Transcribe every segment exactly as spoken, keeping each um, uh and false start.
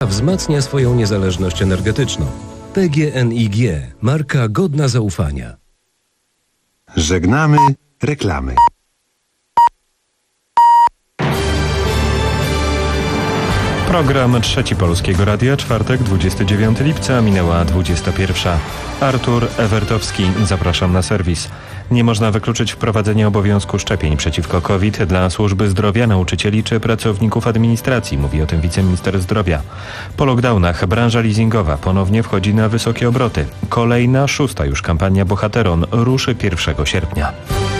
Wzmacnia swoją niezależność energetyczną. P G N I G, marka godna zaufania. Żegnamy reklamy. Program Trzeci Polskiego Radia, czwartek, dwudziestego dziewiątego lipca, minęła dwudziesta pierwsza. Artur Ewertowski, zapraszam na serwis. Nie można wykluczyć wprowadzenia obowiązku szczepień przeciwko COVID dla służby zdrowia, nauczycieli czy pracowników administracji, mówi o tym wiceminister zdrowia. Po lockdownach branża leasingowa ponownie wchodzi na wysokie obroty. Kolejna, szósta już kampania Bohateron ruszy pierwszego sierpnia.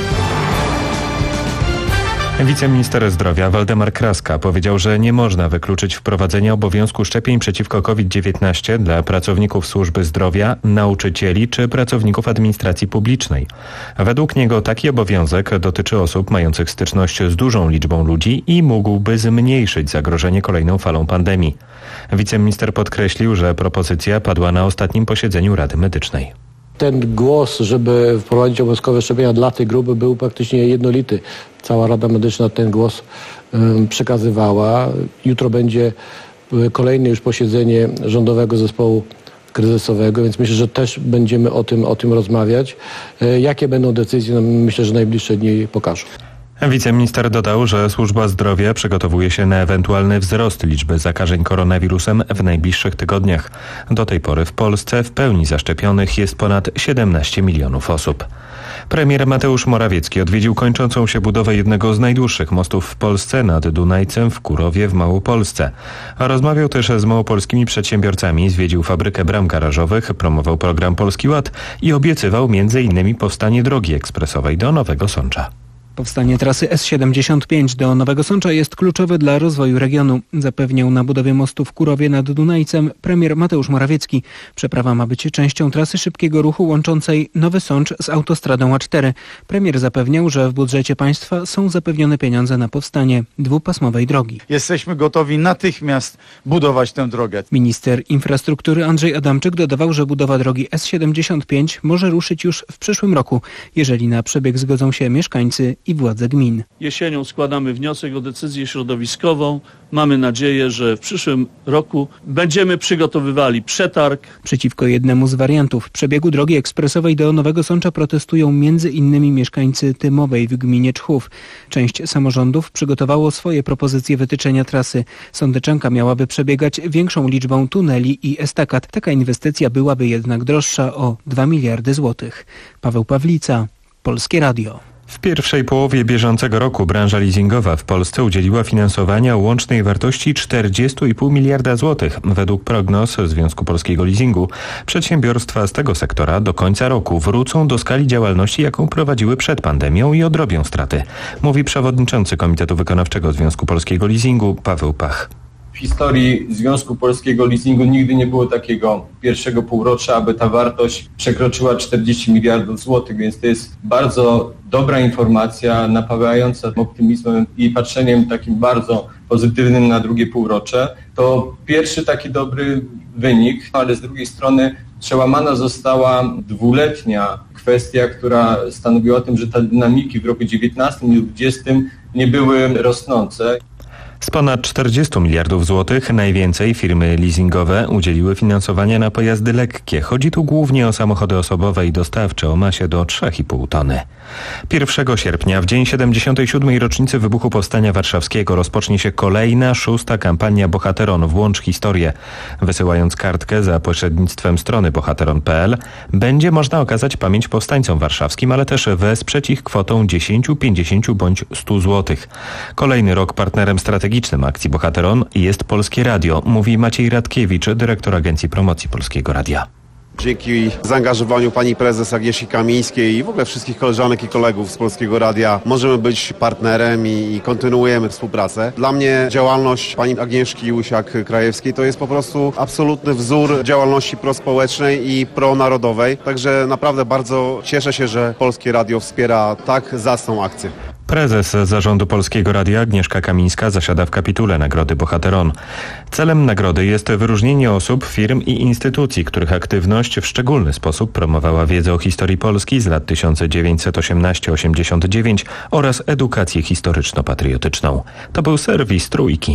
Wiceminister zdrowia Waldemar Kraska powiedział, że nie można wykluczyć wprowadzenia obowiązku szczepień przeciwko COVID dziewiętnaście dla pracowników służby zdrowia, nauczycieli czy pracowników administracji publicznej. Według niego taki obowiązek dotyczy osób mających styczność z dużą liczbą ludzi i mógłby zmniejszyć zagrożenie kolejną falą pandemii. Wiceminister podkreślił, że propozycja padła na ostatnim posiedzeniu Rady Medycznej. Ten głos, żeby wprowadzić obowiązkowe szczepienia dla tej grupy, był praktycznie jednolity. Cała Rada Medyczna ten głos um, przekazywała. Jutro będzie kolejne już posiedzenie Rządowego Zespołu Kryzysowego, więc myślę, że też będziemy o tym, o tym rozmawiać. E, jakie będą decyzje, no, myślę, że najbliższe dni pokażą. Wiceminister dodał, że służba zdrowia przygotowuje się na ewentualny wzrost liczby zakażeń koronawirusem w najbliższych tygodniach. Do tej pory w Polsce w pełni zaszczepionych jest ponad siedemnaście milionów osób. Premier Mateusz Morawiecki odwiedził kończącą się budowę jednego z najdłuższych mostów w Polsce nad Dunajcem w Kurowie w Małopolsce. A rozmawiał też z małopolskimi przedsiębiorcami, zwiedził fabrykę bram garażowych, promował program Polski Ład i obiecywał między innymi powstanie drogi ekspresowej do Nowego Sącza. Powstanie trasy S siedemdziesiąt pięć do Nowego Sącza jest kluczowe dla rozwoju regionu, zapewniał na budowie mostu w Kurowie nad Dunajcem premier Mateusz Morawiecki. Przeprawa ma być częścią trasy szybkiego ruchu łączącej Nowy Sącz z autostradą A cztery. Premier zapewniał, że w budżecie państwa są zapewnione pieniądze na powstanie dwupasmowej drogi. Jesteśmy gotowi natychmiast budować tę drogę. Minister infrastruktury Andrzej Adamczyk dodawał, że budowa drogi S siedemdziesiąt pięć może ruszyć już w przyszłym roku, jeżeli na przebieg zgodzą się mieszkańcy i władze gmin. Jesienią składamy wniosek o decyzję środowiskową. Mamy nadzieję, że w przyszłym roku będziemy przygotowywali przetarg. Przeciwko jednemu z wariantów przebiegu drogi ekspresowej do Nowego Sącza protestują między innymi mieszkańcy Tymowej w gminie Czchów. Część samorządów przygotowało swoje propozycje wytyczenia trasy. Sądeczanka miałaby przebiegać większą liczbą tuneli i estakad. Taka inwestycja byłaby jednak droższa o dwa miliardy złotych. Paweł Pawlica, Polskie Radio. W pierwszej połowie bieżącego roku branża leasingowa w Polsce udzieliła finansowania o łącznej wartości czterdzieści i pół miliarda złotych. Według prognoz Związku Polskiego Leasingu przedsiębiorstwa z tego sektora do końca roku wrócą do skali działalności, jaką prowadziły przed pandemią i odrobią straty, mówi przewodniczący Komitetu Wykonawczego Związku Polskiego Leasingu Paweł Pach. W historii Związku Polskiego Leasingu nigdy nie było takiego pierwszego półrocza, aby ta wartość przekroczyła czterdzieści miliardów złotych, więc to jest bardzo dobra informacja, napawająca optymizmem i patrzeniem takim bardzo pozytywnym na drugie półrocze. To pierwszy taki dobry wynik, ale z drugiej strony przełamana została dwuletnia kwestia, która stanowiła o tym, że te dynamiki w roku dziewiętnastym i dwudziestym nie były rosnące. Z ponad czterdzieści miliardów złotych najwięcej firmy leasingowe udzieliły finansowania na pojazdy lekkie. Chodzi tu głównie o samochody osobowe i dostawcze o masie do trzy i pół tony. pierwszego sierpnia, w dzień siedemdziesiątej siódmej rocznicy wybuchu Powstania Warszawskiego, rozpocznie się kolejna, szósta kampania Bohateron Włącz Historię. Wysyłając kartkę za pośrednictwem strony bohateron kropka p l będzie można okazać pamięć powstańcom warszawskim, ale też wesprzeć ich kwotą dziesięć, pięćdziesiąt bądź stu złotych. Kolejny rok partnerem strategicznym akcji Bohateron jest Polskie Radio, mówi Maciej Radkiewicz, dyrektor Agencji Promocji Polskiego Radia. Dzięki zaangażowaniu pani prezes Agnieszki Kamińskiej i w ogóle wszystkich koleżanek i kolegów z Polskiego Radia możemy być partnerem i, i kontynuujemy współpracę. Dla mnie działalność pani Agnieszki Łysiak-Krajewskiej to jest po prostu absolutny wzór działalności prospołecznej i pronarodowej. Także naprawdę bardzo cieszę się, że Polskie Radio wspiera tak zacną akcję. Prezes Zarządu Polskiego Radia Agnieszka Kamińska zasiada w kapitule Nagrody Bohateron. Celem nagrody jest wyróżnienie osób, firm i instytucji, których aktywność w szczególny sposób promowała wiedzę o historii Polski z lat tysiąc dziewięćset osiemnaście do osiemdziesiątego dziewiątego oraz edukację historyczno-patriotyczną. To był serwis Trójki.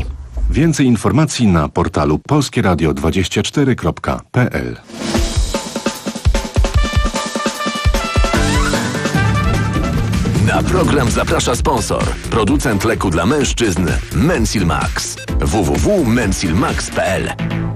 Więcej informacji na portalu polskie radio dwadzieścia cztery kropka p l. Na program zaprasza sponsor, producent leku dla mężczyzn Mensil Max. w w w kropka mensil max kropka p l.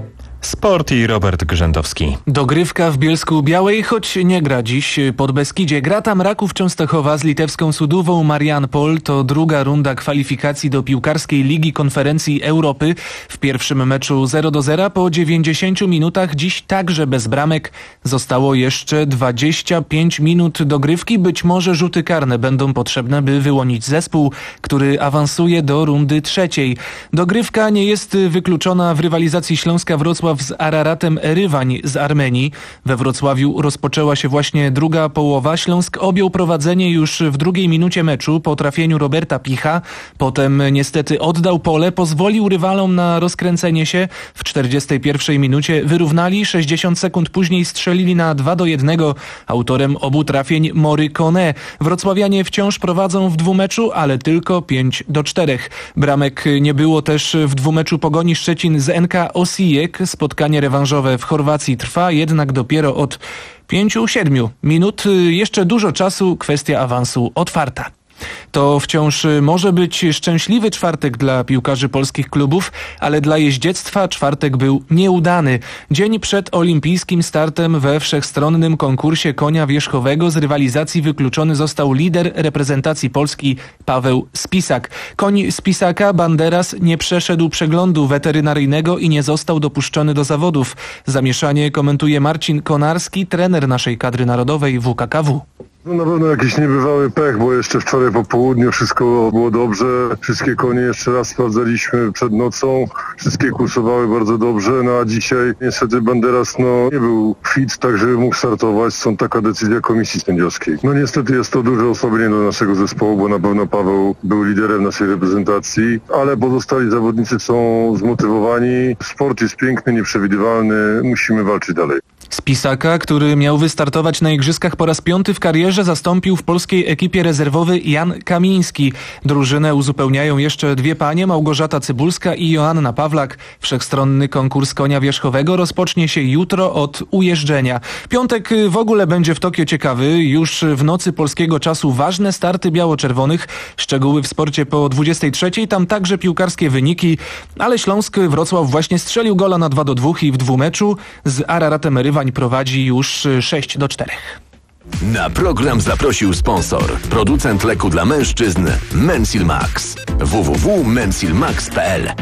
Sport i Robert Grzędowski. Dogrywka w Bielsku-Białej, choć nie gra dziś pod Beskidzie. Gra tam Raków Częstochowa z litewską Sudową Mariampol. To druga runda kwalifikacji do piłkarskiej Ligi Konferencji Europy. W pierwszym meczu zero do zera po dziewięćdziesięciu minutach. Dziś także bez bramek. Zostało jeszcze dwadzieścia pięć minut dogrywki. Być może rzuty karne będą potrzebne, by wyłonić zespół, który awansuje do rundy trzeciej. Dogrywka nie jest wykluczona w rywalizacji Śląska-Wrocław z Araratem Erywań z Armenii. We Wrocławiu rozpoczęła się właśnie druga połowa. Śląsk objął prowadzenie już w drugiej minucie meczu po trafieniu Roberta Picha. Potem niestety oddał pole, pozwolił rywalom na rozkręcenie się. W czterdziestej pierwszej minucie wyrównali, sześćdziesiąt sekund później strzelili na dwa do jednego. Autorem obu trafień Mory Kone. Wrocławianie wciąż prowadzą w dwumeczu, ale tylko pięć do czterech. Bramek nie było też w dwumeczu Pogoni Szczecin z N K Osijek. Spotkanie rewanżowe w Chorwacji trwa jednak dopiero od pięciu siedmiu minut. Jeszcze dużo czasu, kwestia awansu otwarta. To wciąż może być szczęśliwy czwartek dla piłkarzy polskich klubów, ale dla jeździectwa czwartek był nieudany. Dzień przed olimpijskim startem we wszechstronnym konkursie konia wierzchowego z rywalizacji wykluczony został lider reprezentacji Polski Paweł Spisak. Koń Spisaka Banderas nie przeszedł przeglądu weterynaryjnego i nie został dopuszczony do zawodów. Zamieszanie komentuje Marcin Konarski, trener naszej kadry narodowej W K K W. No na pewno jakiś niebywały pech, bo jeszcze wczoraj po południu wszystko było dobrze. Wszystkie konie jeszcze raz sprawdzaliśmy przed nocą. Wszystkie kursowały bardzo dobrze, no a dzisiaj niestety Banderas no nie był fit, tak żeby mógł startować. Stąd taka decyzja komisji sędziowskiej. No niestety jest to duże osłabienie do naszego zespołu, bo na pewno Paweł był liderem naszej reprezentacji, ale pozostali zawodnicy są zmotywowani. Sport jest piękny, nieprzewidywalny, musimy walczyć dalej. Spisaka, który miał wystartować na igrzyskach po raz piąty w karierze, zastąpił w polskiej ekipie rezerwowy Jan Kamiński. Drużynę uzupełniają jeszcze dwie panie, Małgorzata Cybulska i Joanna Pawlak. Wszechstronny konkurs konia wierzchowego rozpocznie się jutro od ujeżdżenia. Piątek w ogóle będzie w Tokio ciekawy. Już w nocy polskiego czasu ważne starty biało-czerwonych. Szczegóły w sporcie po dwudziestej trzeciej. Tam także piłkarskie wyniki, ale Śląsk Wrocław właśnie strzelił gola na dwa do dwóch i w dwumeczu z Araratem Erywań prowadzi już sześć do czterech. Na program zaprosił sponsor, producent leku dla mężczyzn Mensil Max. w w w kropka mensil max kropka p l.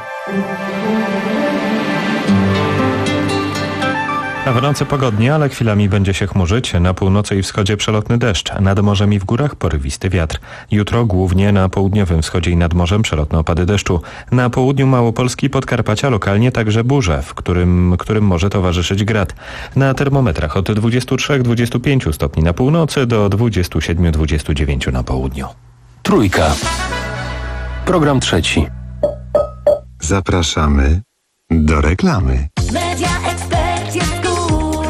A w nocy pogodnie, ale chwilami będzie się chmurzyć. Na północy i wschodzie przelotny deszcz. Nad morzem i w górach porywisty wiatr. Jutro głównie na południowym wschodzie i nad morzem przelotne opady deszczu. Na południu Małopolski, Podkarpacia lokalnie także burze, w którym, którym może towarzyszyć grad. Na termometrach od dwudziestu trzech do dwudziestu pięciu stopni na północy do dwudziestu siedmiu do dwudziestu dziewięciu na południu. Trójka. Program trzeci. Zapraszamy do reklamy. Media Expert jest cool.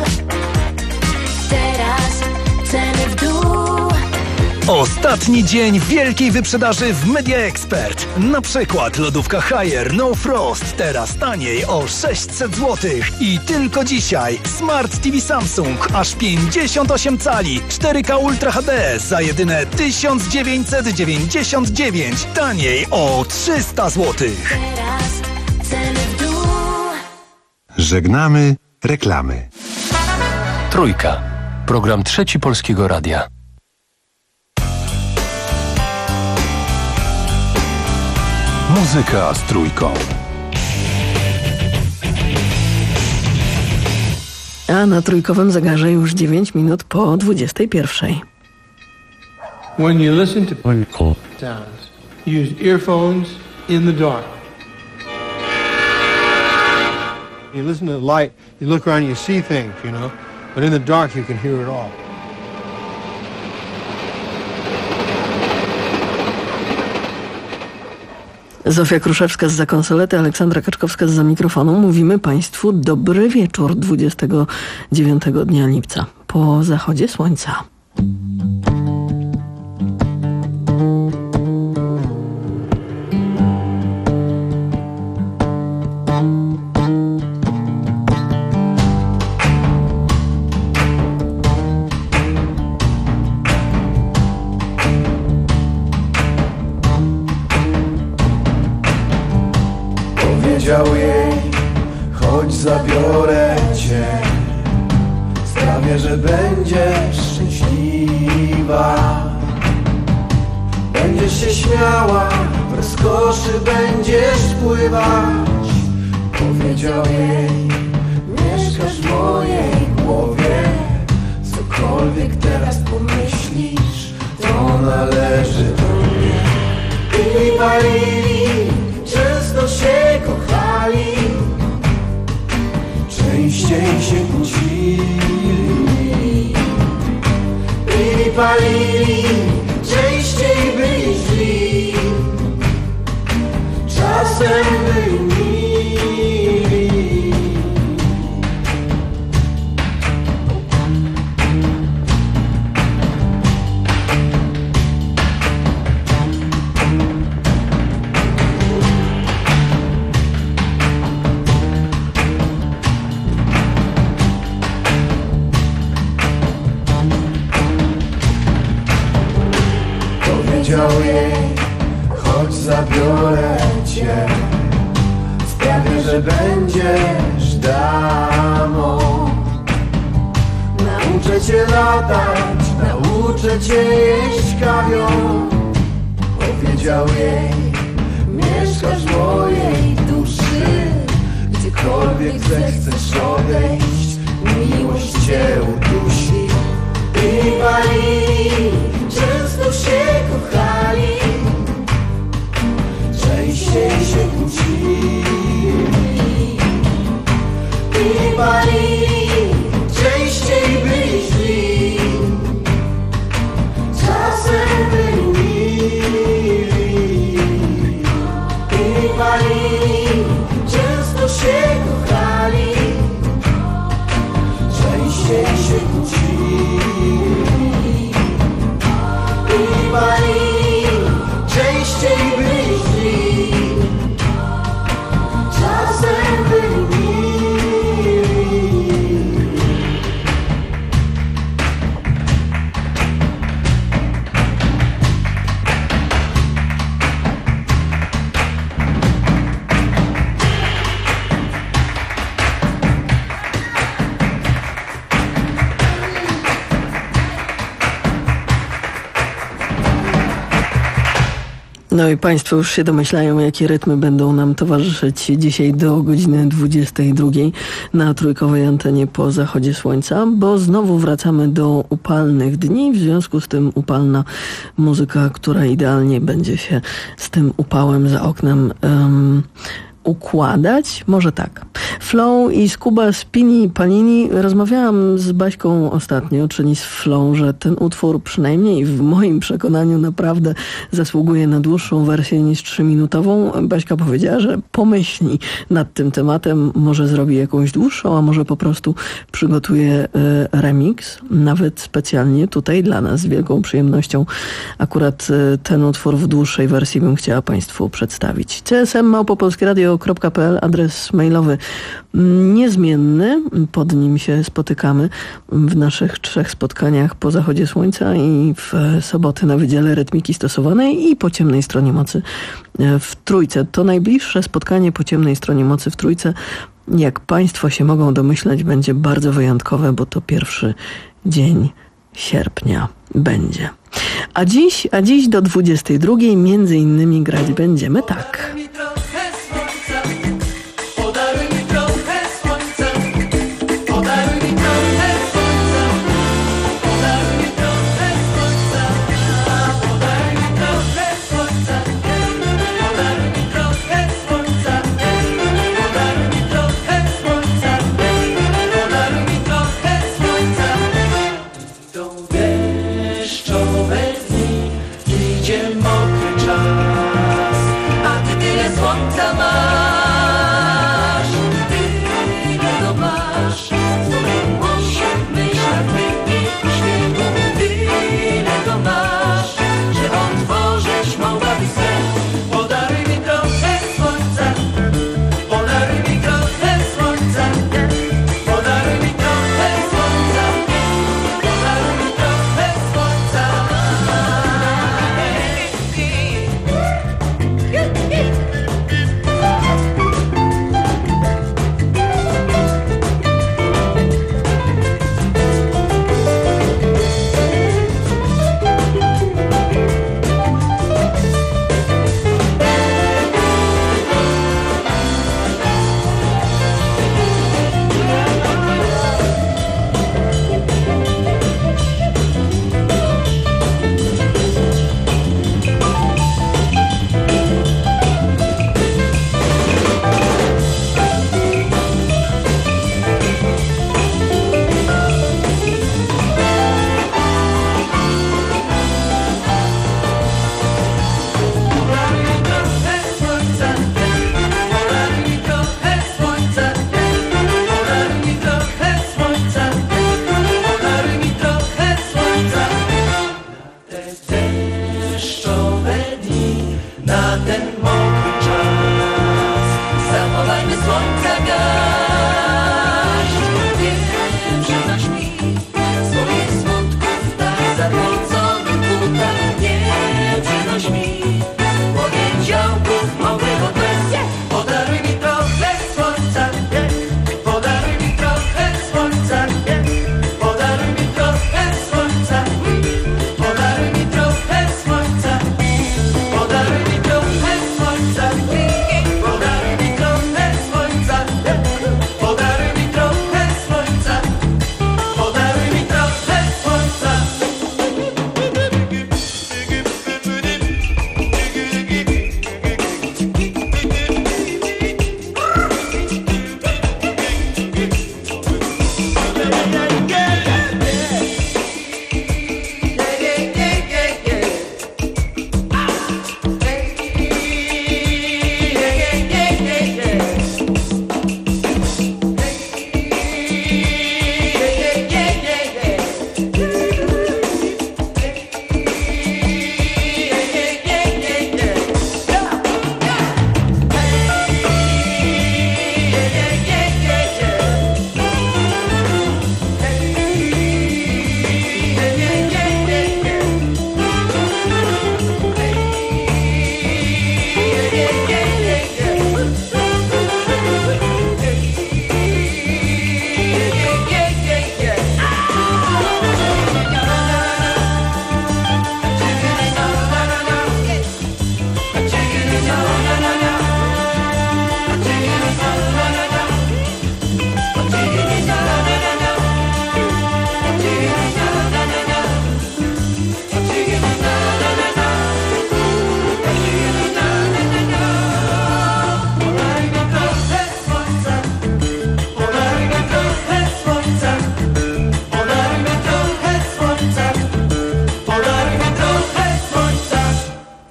Teraz ceny w dół. Ostatni dzień wielkiej wyprzedaży w Media Expert. Na przykład lodówka Haier No Frost teraz taniej o sześćset złotych. I tylko dzisiaj Smart T V Samsung aż pięćdziesiąt osiem cali cztery K Ultra H D za jedyne tysiąc dziewięćset dziewięćdziesiąt dziewięć. Taniej o trzysta złotych. Teraz ceny w dół. Żegnamy reklamy. Trójka. Program trzeci Polskiego Radia. Muzyka z trójką. A na trójkowym zegarze już dziewięć minut po dwudziestej pierwszej. When you listen to sounds, use earphones in the dark. You listen to the light, you look around, you see things, you know, but in the dark you can hear it all. Zofia Kruszewska zza konsolety, Aleksandra Kaczkowska zza mikrofonu. Mówimy Państwu dobry wieczór dwudziestego dziewiątego dnia lipca. Po zachodzie słońca. Powiedział jej, chodź zabiorę cię, sprawię, że będziesz szczęśliwa. Będziesz się śmiała, w rozkoszy będziesz pływać. Powiedział jej, mieszkasz w mojej głowie, cokolwiek teraz pomyślisz, to należy do mnie. Pili, palili, często się kochali, częściej się kłócili. Pili, palili, częściej byli źli, czasem byli mili. Powiedział jej, chodź zabiorę cię, sprawię, że będziesz damą. Nauczę cię latać, nauczę cię jeść kawior. Powiedział jej, mieszkasz w mojej duszy, gdziekolwiek zechcesz odejść, miłość cię udusi. I walili, często się kochali, częściej się kłócili. I walili, częściej byli źli, czasem byli mili. I walili, często się kochali, częściej się kłócili. I walili, częściej byli źli, czasem byli mili. No i Państwo już się domyślają, jakie rytmy będą nam towarzyszyć dzisiaj do godziny dwudziestej drugiej na trójkowej antenie po zachodzie słońca, bo znowu wracamy do upalnych dni, w związku z tym upalna muzyka, która idealnie będzie się z tym upałem za oknem um, układać. Może tak. Flow i Skuba Spini Panini. Rozmawiałam z Baśką ostatnio, czyli z Flow, że ten utwór przynajmniej w moim przekonaniu naprawdę zasługuje na dłuższą wersję niż trzyminutową. Baśka powiedziała, że pomyśli nad tym tematem, może zrobi jakąś dłuższą, a może po prostu przygotuje y, remix, nawet specjalnie tutaj dla nas z wielką przyjemnością. Akurat y, ten utwór w dłuższej wersji bym chciała Państwu przedstawić. c s m małpa polskie radio kropka p l, adres mailowy niezmienny, pod nim się spotykamy w naszych trzech spotkaniach po zachodzie słońca i w soboty na Wydziale Rytmiki Stosowanej i po ciemnej stronie mocy w Trójce. To najbliższe spotkanie po ciemnej stronie mocy w Trójce, jak Państwo się mogą domyślać, będzie bardzo wyjątkowe, bo to pierwszy dzień sierpnia będzie. A dziś, a dziś do dwudziestej drugiej między innymi grać będziemy tak. Mokry czas, a ty tyle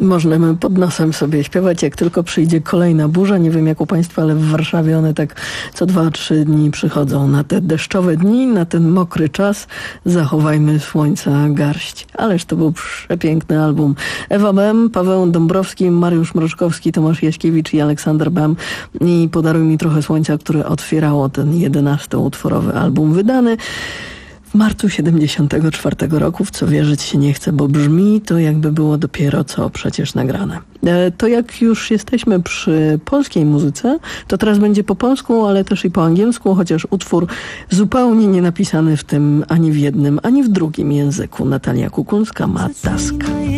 Możemy pod nosem sobie śpiewać, jak tylko przyjdzie kolejna burza. Nie wiem jak u Państwa, ale w Warszawie one tak co dwa, trzy dni przychodzą. Na te deszczowe dni, na ten mokry czas zachowajmy słońca garść. Ależ to był przepiękny album. Ewa Bem, Paweł Dąbrowski, Mariusz Mroczkowski, Tomasz Jaśkiewicz i Aleksander Bem. I Podaruj mi trochę słońca, które otwierało ten jedenastoutworowy album wydany w marcu siedemdziesiątego czwartego roku, w co wierzyć się nie chce, bo brzmi to jakby było dopiero co przecież nagrane. E, to jak już jesteśmy przy polskiej muzyce, to teraz będzie po polsku, ale też i po angielsku, chociaż utwór zupełnie nie napisany w tym ani w jednym, ani w drugim języku. Natalia Kukulska ma Task.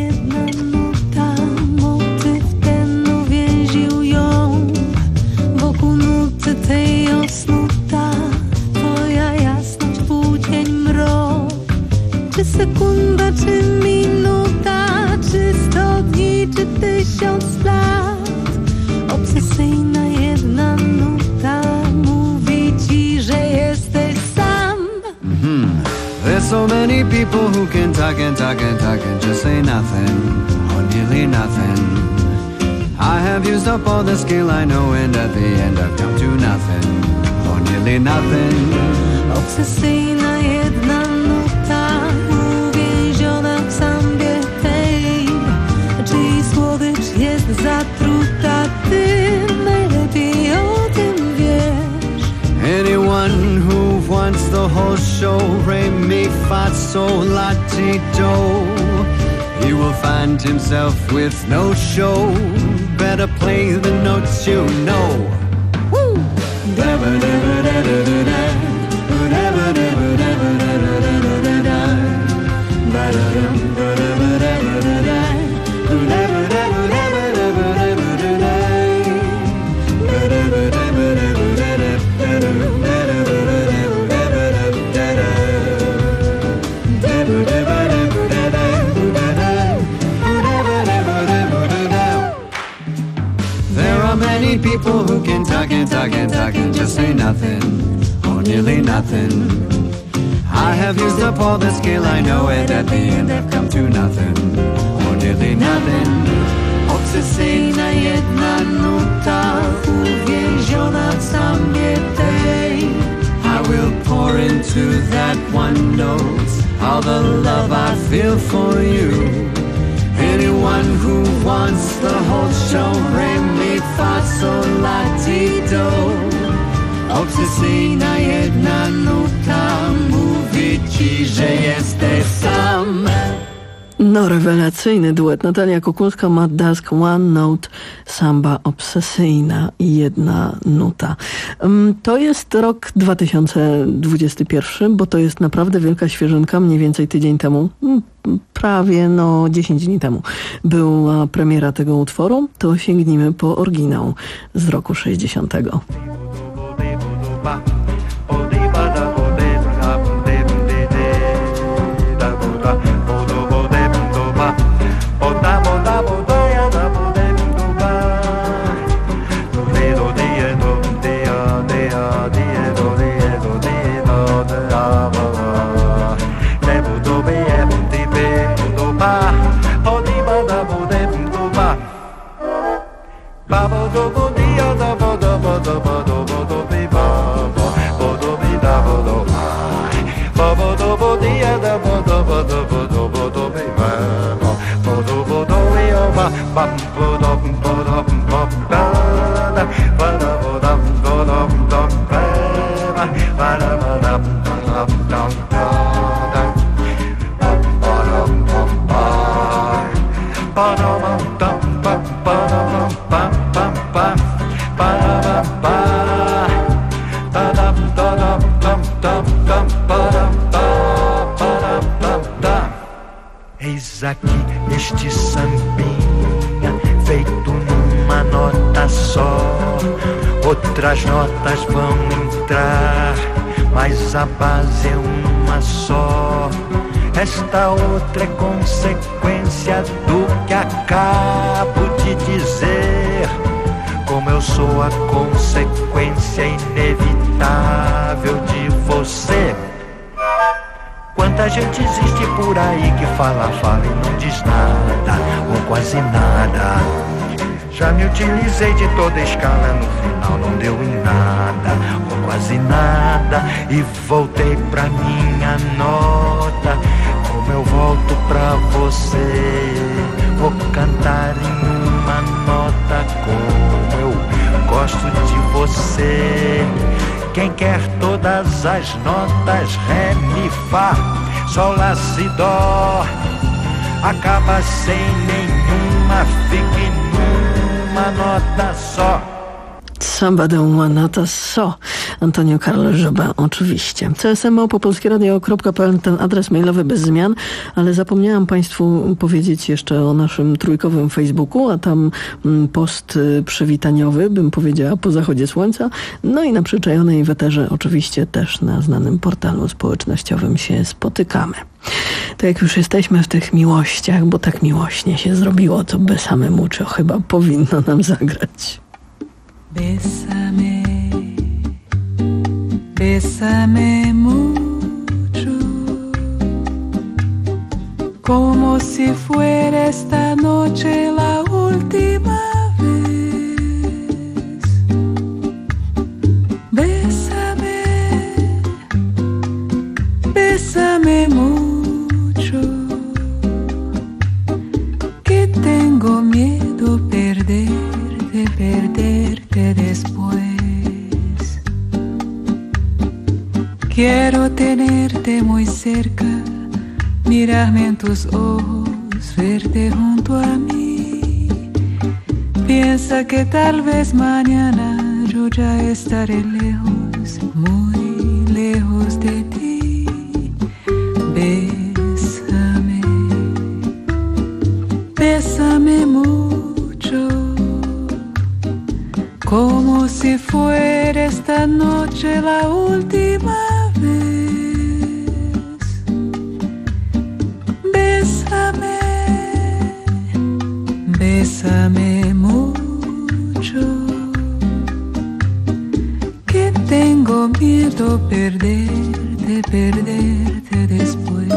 Wokół nuty tej osnuta, twoja jasność, półcień, mrok. Czy sekunda, czy minuta, czy sto dni, czy tysiąc lat. Obsesyjna jedna nuta mówi ci, że jesteś sam. Mm-hmm. There's so many people who can talk and talk and talk and just say nothing, or nearly nothing. I have used up all the skill I know, and at the end I've come to nothing, or nearly nothing. Obsesyjna jedna nuta uwięziona w sambie tej, czyj słodycz jest zatruta, ty najlepiej o tym wiesz. Anyone who wants the whole show, re mi fa sol la ti do, he will find himself with no show. Better play the notes you know. Woo! People who can talk and talk and talk and just say nothing, or nearly nothing. I have used up all the skill I know, and at the end I've come to nothing, or nearly nothing. Obsesyjna jedna nuta uwięziona w sambie tej. I will pour into that one note all the love I feel for you. Anyone who wants the whole show, re mi fa sol la ti do. Obsesyjna jedna nuta mówi ci, że jesteś sam. No, rewelacyjny duet. Natalia Kukulska ma Dusk, One Note, samba obsesyjna i jedna nuta. To jest rok dwa tysiące dwudziesty pierwszy, bo to jest naprawdę wielka świeżynka. Mniej więcej tydzień temu, prawie no dziesięć dni temu była premiera tego utworu. To sięgnijmy po oryginał z roku sześćdziesiątego. Eis aqui este sambinha feito numa nota só. Outras notas vão entrar, mas a base é uma só. Esta outra é consequência do que acabo de dizer. Como eu sou a consequência inevitável de você. Quanta gente existe por aí que fala, fala e não diz nada. ou quase nada. Já me utilizei de toda escala, no final não deu em nada, ou quase nada, e voltei pra minha nota. Como eu volto pra você, vou cantar em uma nota. Como eu gosto de você. Quem quer todas as notas, ré, mi, fá, sol, lá, si, dó, acaba sem nenhuma, fique numa nota só. Samba de uma nota so. Antonio Carlos Jobim oczywiście. C S M małpa polskieradio kropka p l, ten adres mailowy bez zmian, ale zapomniałam Państwu powiedzieć jeszcze o naszym trójkowym Facebooku, a tam post przywitaniowy, bym powiedziała, po zachodzie słońca. No i na przyczajonej weterze oczywiście też na znanym portalu społecznościowym się spotykamy. To jak już jesteśmy w tych miłościach, bo tak miłośnie się zrobiło, to Bésame mucho chyba powinno nam zagrać. Bésame, bésame mucho, como si fuera esta noche la última vez. Bésame, bésame mucho, que tengo miedo perder. De perderte después. Quiero tenerte muy cerca, mirarme en tus ojos, verte junto a mí. Piensa que tal vez mañana yo ya estaré lejos, muy lejos de ti. Bésame, bésame mucho, como si fuera esta noche la última vez. Bésame, bésame mucho, que tengo miedo perderte, perderte después.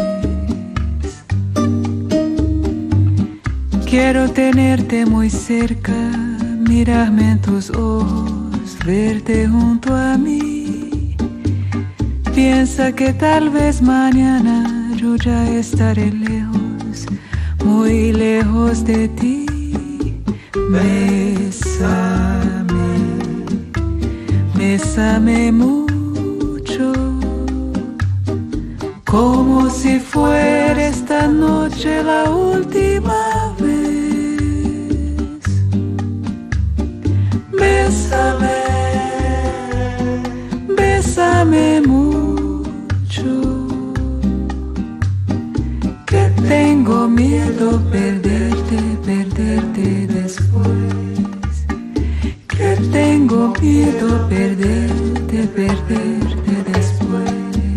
Quiero tenerte muy cerca, mirarme en tus ojos, verte junto a mí. Piensa que tal vez mañana yo ya estaré lejos, muy lejos de ti. Bésame, bésame mucho, como si fuera esta noche la última vez. Bésame, bésame mucho, que tengo miedo perderte, perderte después. Que tengo miedo perderte, perderte después.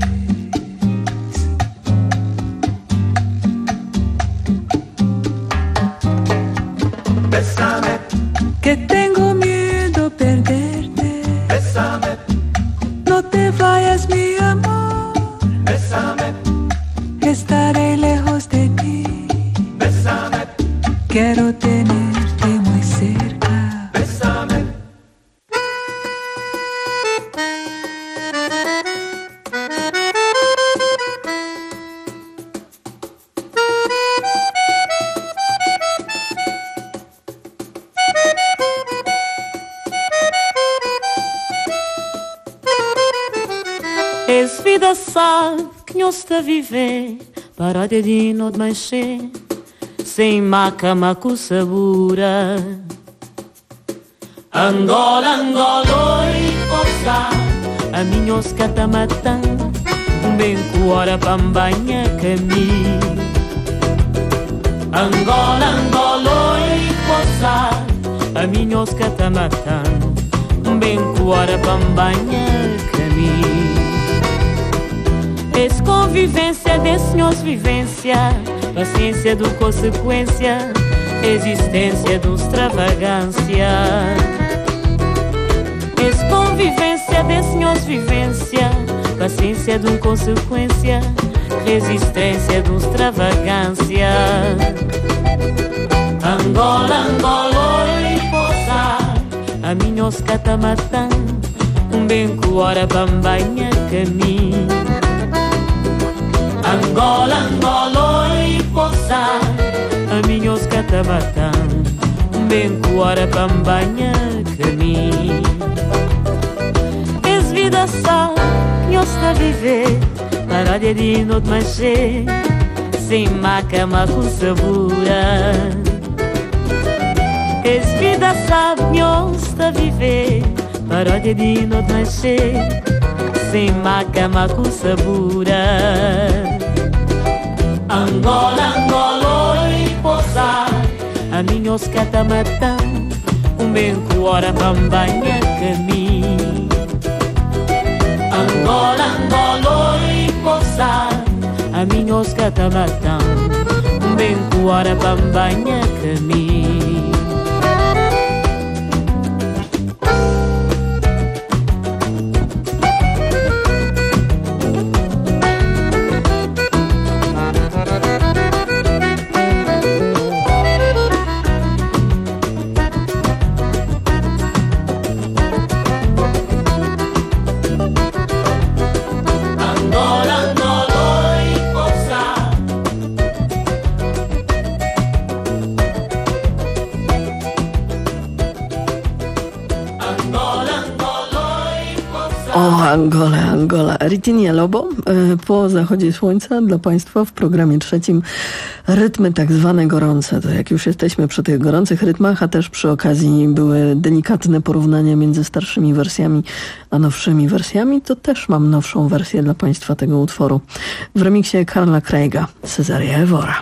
Bésame, que tengo miedo perderte. Bésame, no te vayas mi amor. Bésame, estaré lejos de ti. Bésame, quiero tenerte muy cerca. Bésame. És vida só que nós está a viver, para de dino de mancher, sem maca, macu sabura. Angola, Angola, oi, poça, a minha osca tá matando, bem com hora pra banha caminho. Angola, Angola, oi, poça, a minha osca tá matando, bem com hora pra banha caminho. Esse convivência desse senhores vivência, paciência do consequência, existência do extravagância. Esse convivência desse senhores vivência, paciência do consequência, resistência do extravagância. Angola, Angola, oi, poça, a minha osca tá matando, um bem que hora bambanha caminho. Angola, Angola, oi, poça, a minha osca tá matando, um bem que hora bambanha caminho. És vida só, que nós está a viver, para de dia não te mexer, sem maca, maco sabura. És vida sabe, nós está a viver, para de dia não te mexer, sem maca, maco sabura. Angola, Angola, oi, poça, a minha osca tá matando, um bem que hora bambanha caminho. Angola, Angola, oi, poça, a minha osca tá matando, um bem que hora bambanha caminho. Angola, Angola. Rytinia Lobo po zachodzie słońca dla Państwa w programie trzecim rytmy tak zwane gorące. To jak już jesteśmy przy tych gorących rytmach, a też przy okazji były delikatne porównania między starszymi wersjami a nowszymi wersjami, to też mam nowszą wersję dla Państwa tego utworu w remiksie Karla Craiga, Cesaria Evora.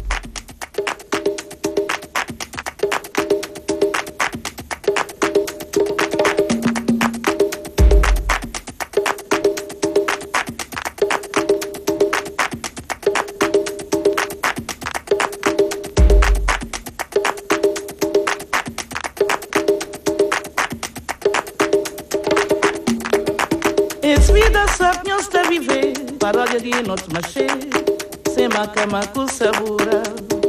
Paródia de noite machê, sem macama com sabura.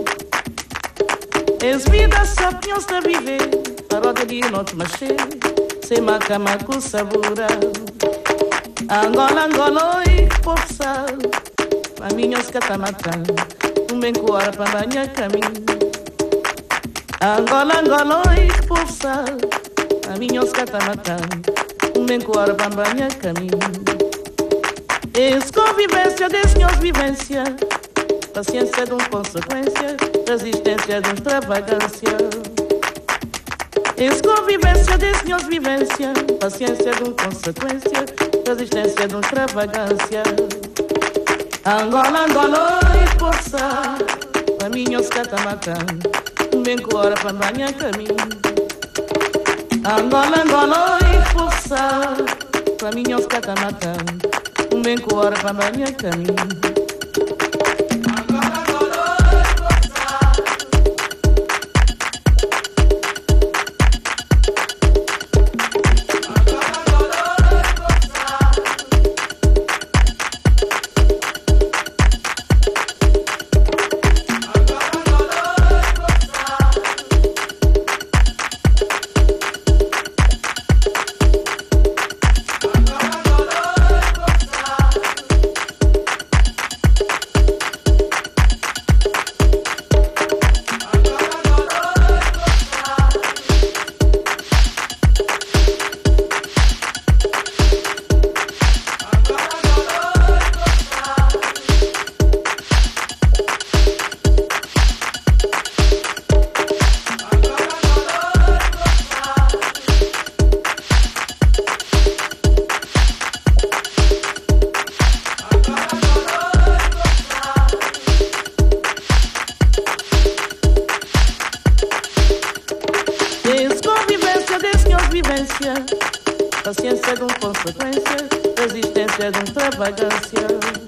És vida sapiens de viver, paródia de noite machê, sem macama com sabura. Angola, Angola, oi, força, a minha osca tá matando, um bem com hora para banhar caminho. Angola, Angola, oi, força, a minha osca tá matando, um bem com hora para banhar caminho. És convivência, desnhos vivência, paciência de uma consequência, resistência de uma extravagância. És convivência, desnhos vivência, paciência de uma consequência, resistência de uma extravagância. Angola, Angola, e força, a minha osca tá matando, um bem que hora para banhar caminho. Angola, Angola, e força, a minha osca tá matando, um bem que hora para banhar caminho. Paciência de uma consequência, resistência de uma extravagância.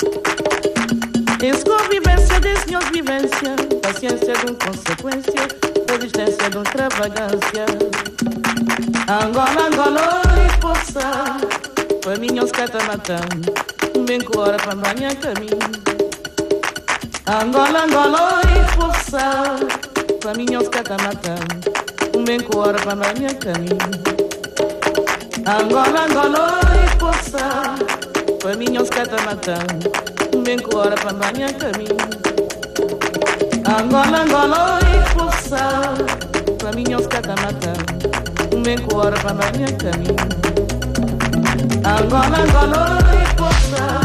És convivência, desnhos vivência, paciência de uma consequência, resistência de uma extravagância. Angola, Angola, e força, para mim os cata matando, um bem que hora para banhar caminho. Angola, Angola, e força, pra minha oscata matando, um bem com hora pra minha caminho. Angola, Angola, e poça, pra minha oscata matando, um bem com hora pra minha caminho. Angola, Angola, e poça, pra minha oscata matando, um bem com hora pra minha caminho. Angola, Angola, e poça.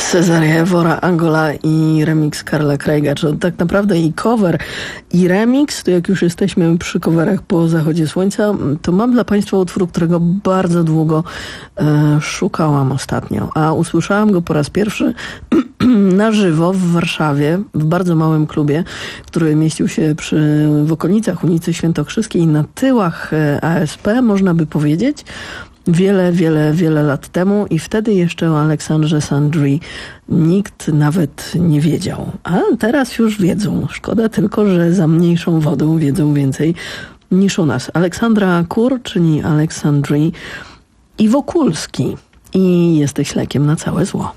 Cesaria Evora, Angola i remix Karla Craiga, czyli tak naprawdę i cover, i remix. To jak już jesteśmy przy coverach po zachodzie słońca, to mam dla Państwa utwór, którego bardzo długo e, szukałam ostatnio, a usłyszałam go po raz pierwszy na żywo w Warszawie, w bardzo małym klubie, który mieścił się przy, w okolicach ulicy Świętokrzyskiej, na tyłach A S P, można by powiedzieć. Wiele, wiele, wiele lat temu i wtedy jeszcze o Aleksandrze Sandri nikt nawet nie wiedział. A teraz już wiedzą. Szkoda tylko, że za mniejszą wodą wiedzą więcej niż u nas. Aleksandra Kur, czyli Aleksandri i Wokulski. I jesteś lekiem na całe zło.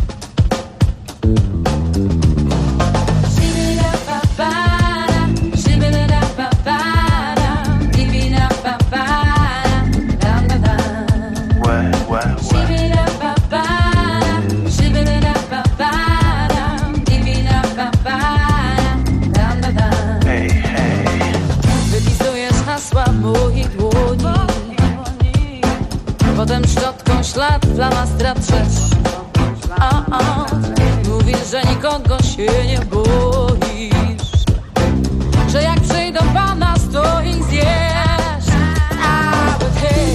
Potem szczotką ślad flamastra trzesz. A, a, mówisz, że nikogo się nie boisz, że jak przyjdą pana sto ich zjesz. A, but hey.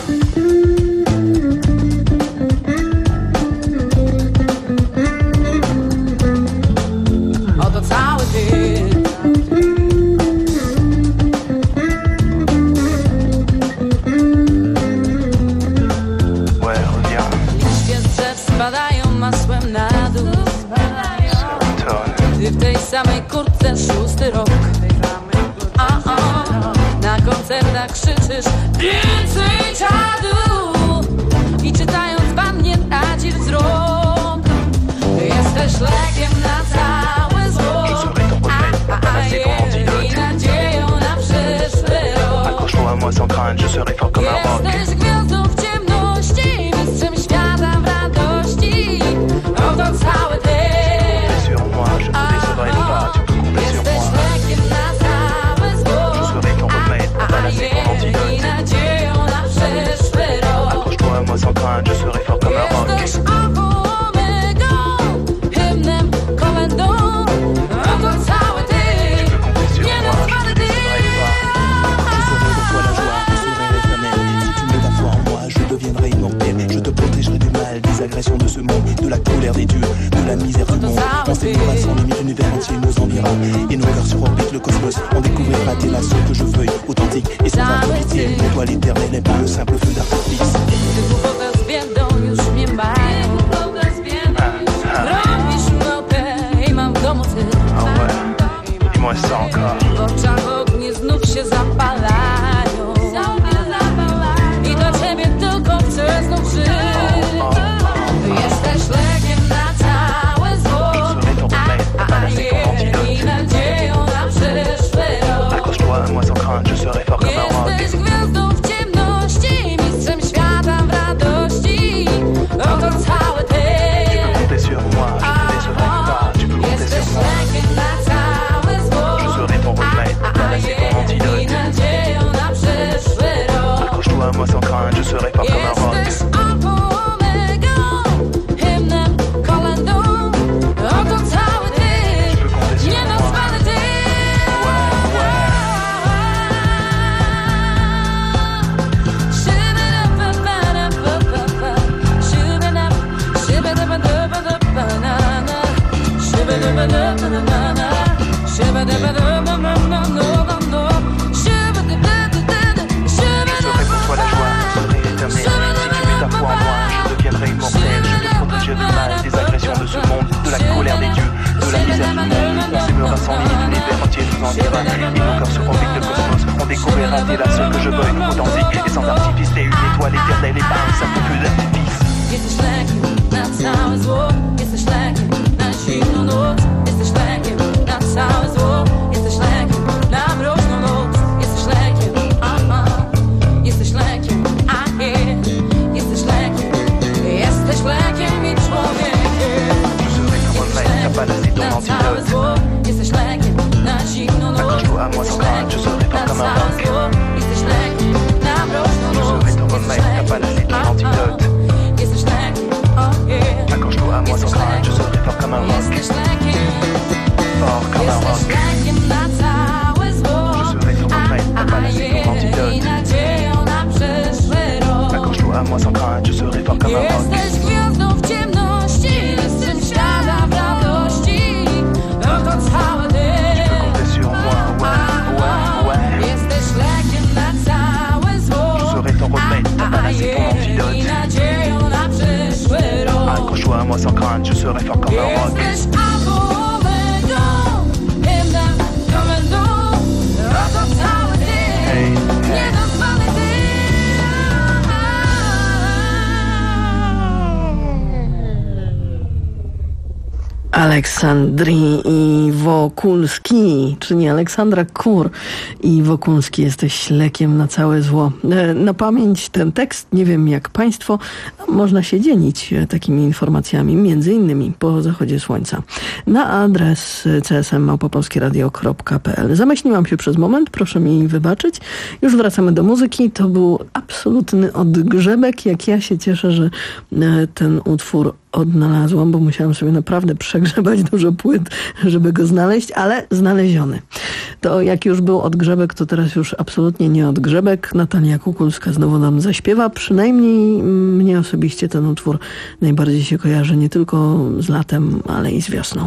Oto cały ty. Spadają masłem na dół. Ty w tej samej kurtce szósty rok. A, a, na koncertach krzyczysz więcej czadu i czytając pan nie traci wzrok. Jesteś lekiem na całe zło, a, a, a i nadzieją na przyszły rok. Jesteś gwiazdą w ciemności, mistrzem świata w radości. Oto cały ty. Jesteś lekiem na całe zło, a, a je i nadzieją na przyszły rok. Jesteś alfą, omegą, hymnem, komendą. Oto cały ty. Nie nazwany ty. Je te protégerai du mal, des agressions de ce monde, de la colère des dieux, de la misère du monde. On s'éleura sans limite, l'univers entier nous enviera. Et nos cœurs surorbitent le cosmos, on découvrira t'es la seule que je veuille, authentique et sans ambiguïté. Une étoile éternelle et pas un simple feu d'artifice. Ty biedą już mnie mają. Robisz małpę i mam w domu ty. W oczach ognie znów się zapalają. I do ciebie tylko chcę znów żyć. Jesteś lekiem na całe zło, a, a je i nadzieją na przyszły rok. Jesteś gwiazdą w ciemności, mistrzem świata w radości. Oto cały ty. Jesteś lekiem na całe zło, a, a je i nadzieją na przyszły rok. Jesteś alfą, omegą, hymnem, kolendą. Oto cały ty. Nie nazwany ty. Des agressions de ce monde, de la colère des dieux, de la misère du monde. On s'émeura sans limite, l'univers entier nous enviera. Et nos corps surorbitent le cosmos, on découvrira t'es la seule que je veuille, authentique et sans artifice. T'es une étoile éternelle et pas un simple feu d'artifice. Jesteś lekiem na całe zło, jesteś lekiem na zimną noc. Jesteś lekiem na całe zło, jesteś lekiem na mroczną noc. Jesteś lekiem, aha, jesteś lekiem, a nie. Jesteś lekiem, jesteś lekiem i człowiekiem. Jesteś lekiem na całe zło, jesteś lekiem na zimną noc. Jesteś lekiem na całe zło, jesteś lekiem na mroczną noc. Jesteś lekiem, aha, jesteś lekiem, oh yeah. Jesteś lekiem. Rejoins-moi sans crainte, je serai fort comme un roc. Jesteś gwiazdą w ciemności, jestem ślada w radości. No to cały dzień. Comptez sur moi, ouais, ouais, ouais. Jesteś lekiem na całe zło. Je serai ton remède, ton panacée, ton antidote. I nadzieją na przyszły rok. Accroche-toi à moi sans crainte, je serai fort comme un roc. Jesteś albo omegą, hymnem, komendą. No to cały dzień, niedozwany dzień. Aleksandrii i Wokulski, czyli Aleksandra Kur i Wokulski, jesteś lekiem na całe zło. Na pamięć ten tekst, nie wiem jak państwo, można się dzielić takimi informacjami, między innymi po zachodzie słońca. Na adres c s m małpa polskie radio kropka p l. Zamyśliłam się przez moment, proszę mi wybaczyć. Już wracamy do muzyki. To był absolutny odgrzebek. Jak ja się cieszę, że ten utwór odnalazłam, bo musiałam sobie naprawdę przegrzebać dużo płyt, żeby go znaleźć, ale znaleziony. To jak już był odgrzebek, to teraz już absolutnie nie odgrzebek. Natalia Kukulska znowu nam zaśpiewa. Przynajmniej mnie osobiście ten utwór najbardziej się kojarzy nie tylko z latem, ale i z wiosną.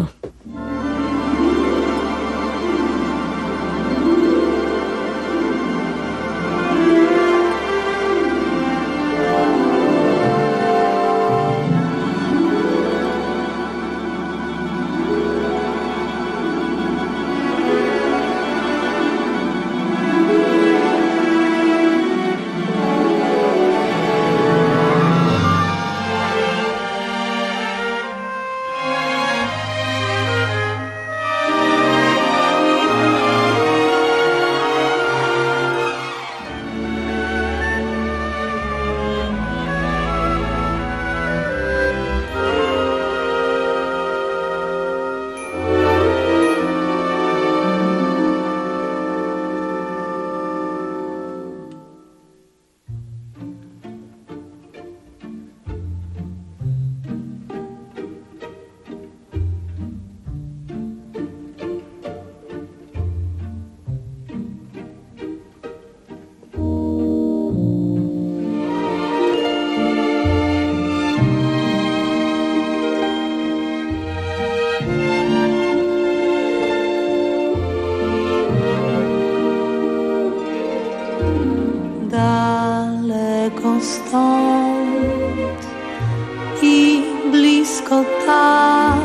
stąd i blisko tak,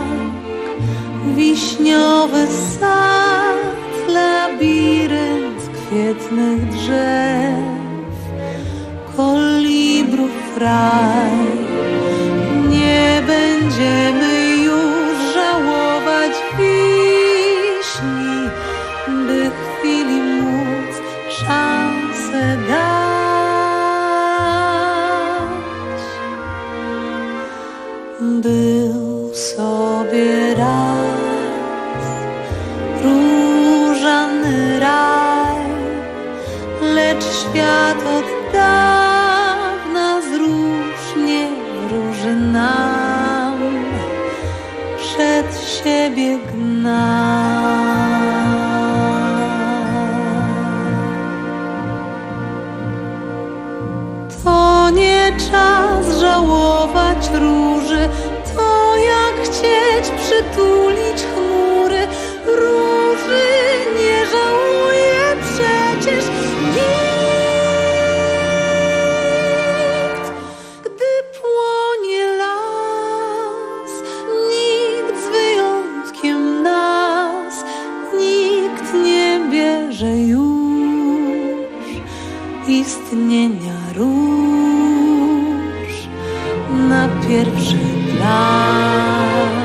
wiśniowy sad, labirynt kwietnych drzew, kolibrów raj. Nie będziemy już żałować wiśni, by chwili móc szansę dać. Był sobie raz różany raj, lecz świat od dawna z róż nie wróży nam, przed siebie gna. To nie czas żałować róży, to jak chcieć przytulić chmury. Róży nie żałuje przecież nikt, gdy płonie las, nikt z wyjątkiem nas, nikt nie bierze już istnienia róż na pierwszy plan.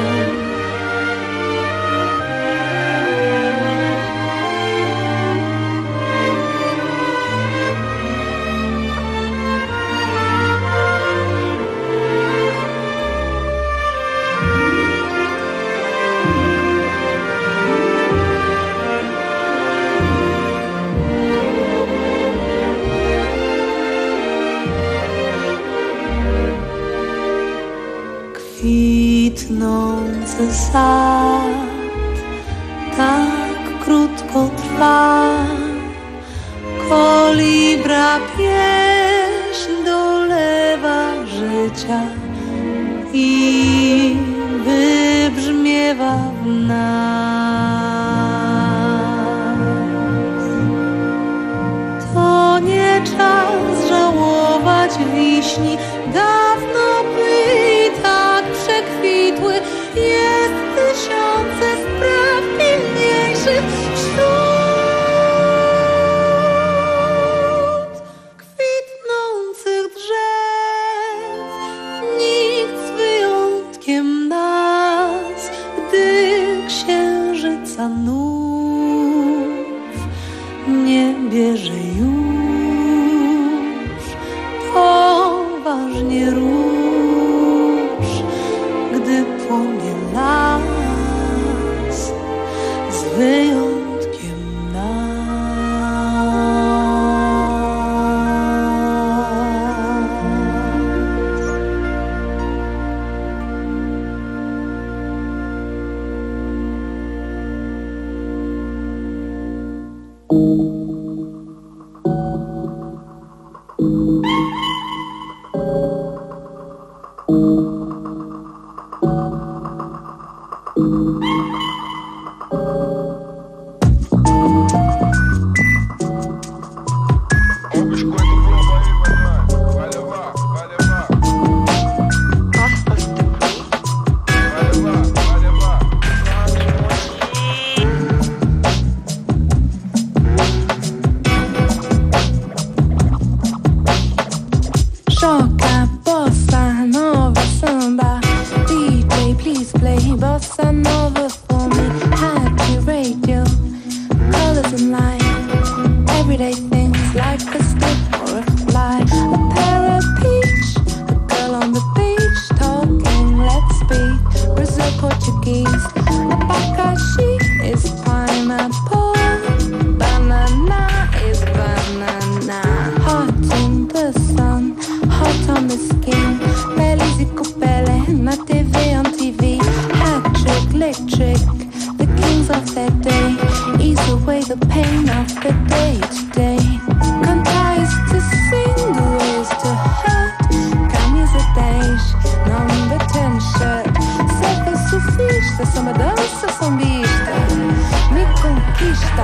Kwitnący sad tak krótko trwa, kolibra pieśń dolewa życia i wybrzmiewa w nas. To nie czas żałować wiśni, dawno by i tak przekwitły. Jest tysiące spraw pilniejszych wśród kwitnących drzew. Nikt z wyjątkiem nas, gdy księżyca nów nie bierze już poważnie róż, gdy płonie las z wyjątkiem nas. Choca, bossa nova, samba. D J, please play bossa nova for me. Happy radio, colors and light. Everyday things like a stick or a fly. A parapeach, a girl on the beach talking, let's speak Brazil Portuguese. Abacaxi is pineapple, banana is banana. Hot in the sun, hot on the skin. Bellies e cupele na T V, on T V. Hat trick, lick trick, the kings of their day. Ease away the pain of the day today. Cantar is to sing, do is to hurt. Camisa dez, number ten shirt. Seca sufista, samba dança sambista. Me conquista.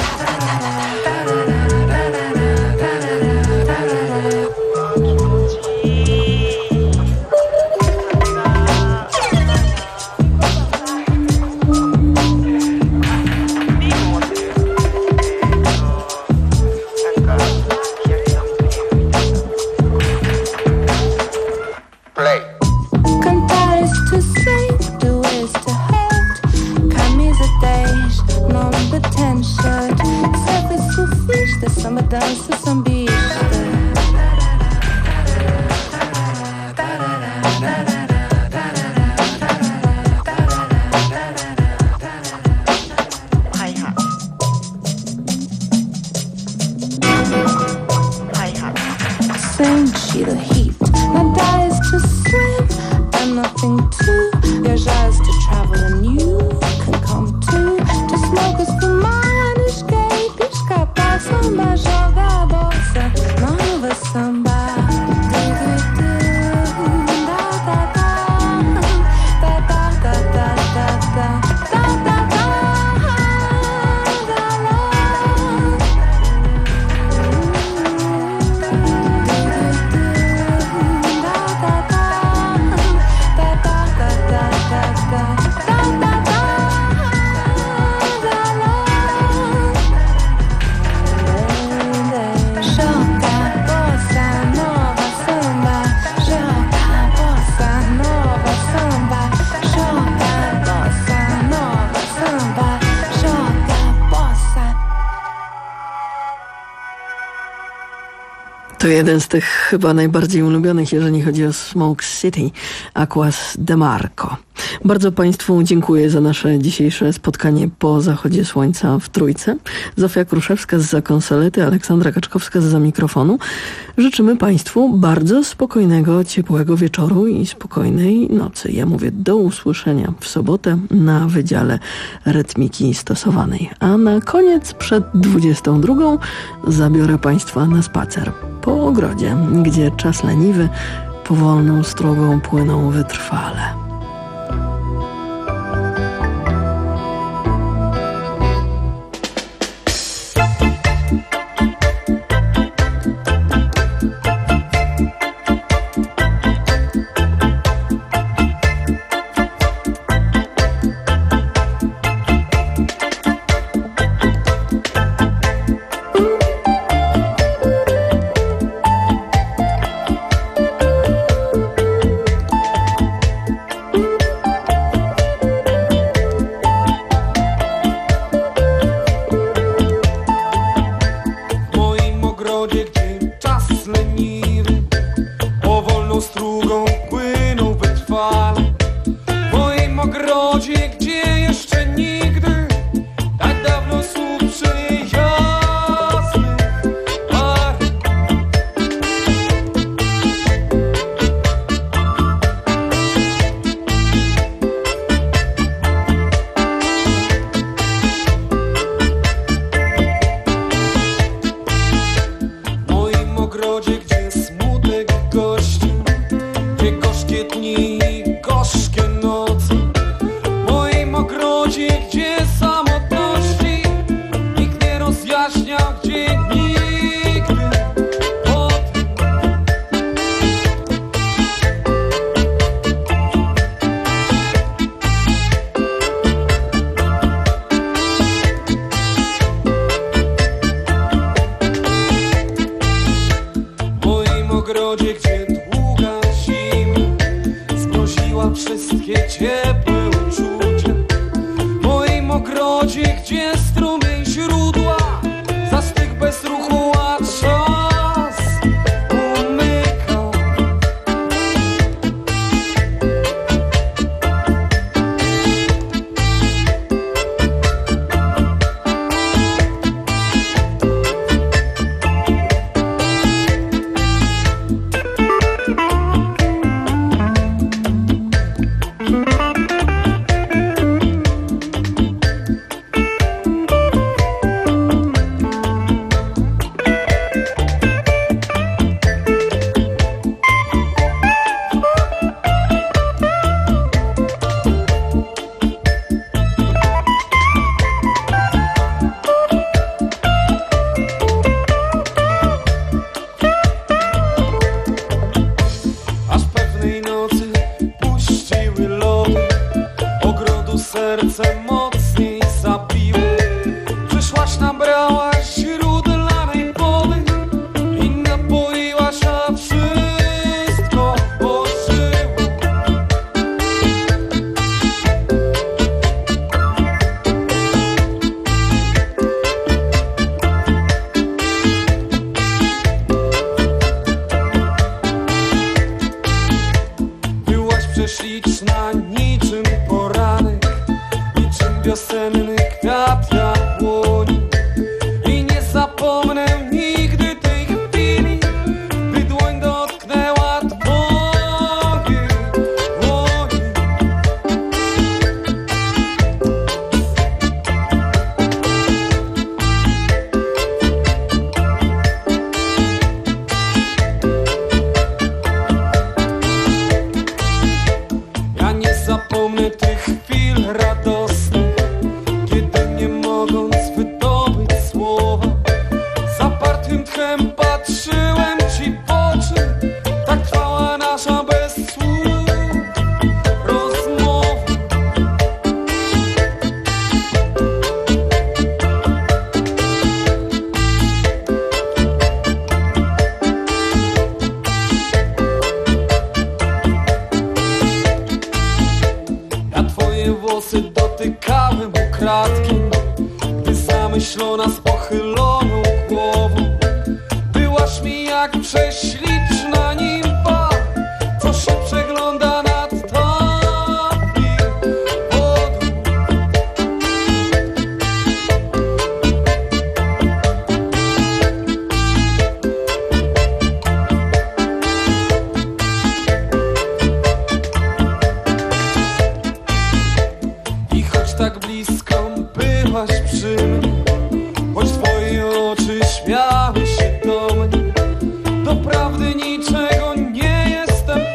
Cantar is to sing, do is to hurt. Camisa dez, number ten shirt. Seca sufista, samba dança sambista. Sing, she the heat. Nadar is to swim, and nothing to. Viajar is to travel, and you can come too. To smoke is fumar, and escape, escapar. Samba, joga a bolsa, nova samba. Du, du, du, da, da, da, da, da, da, da, da, da, da, da, da, To jeden z tych chyba najbardziej ulubionych, jeżeli chodzi o Smoke City, Aquas de Marco. Bardzo Państwu dziękuję za nasze dzisiejsze spotkanie po zachodzie słońca w Trójce. Zofia Kruszewska zza konsolety, Aleksandra Kaczkowska zza mikrofonu. Życzymy Państwu bardzo spokojnego, ciepłego wieczoru i spokojnej nocy. Ja mówię do usłyszenia w sobotę na Wydziale Rytmiki Stosowanej. A na koniec przed dwudziestą drugą zabiorę Państwa na spacer po ogrodzie, gdzie czas leniwy powolną strugą płyną wytrwale. Śmiały się do mnie, doprawdy niczego nie jestem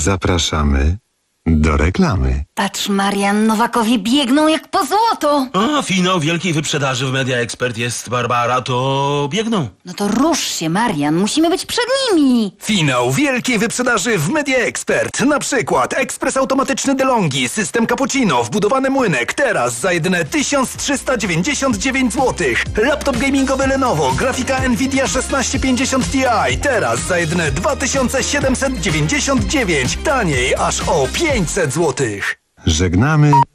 Zapraszamy do reklamy. Patrz, Marian, Nowakowie biegną jak po złoto. A, finał wielkiej wyprzedaży w Media Expert jest, Barbara, to biegną. No to rusz się, Marian, musimy być przed nimi. Finał wielkiej wyprzedaży w Media Expert. Na przykład ekspres automatyczny DeLonghi, system cappuccino, wbudowany młynek. Teraz za jedyne tysiąc trzysta dziewięćdziesiąt dziewięć złotych. Laptop gamingowy Lenovo, grafika Nvidia szesnaście pięćdziesiąt Ti. Teraz za jedyne dwa tysiące siedemset dziewięćdziesiąt dziewięć. Taniej aż o pięćset złotych. Żegnamy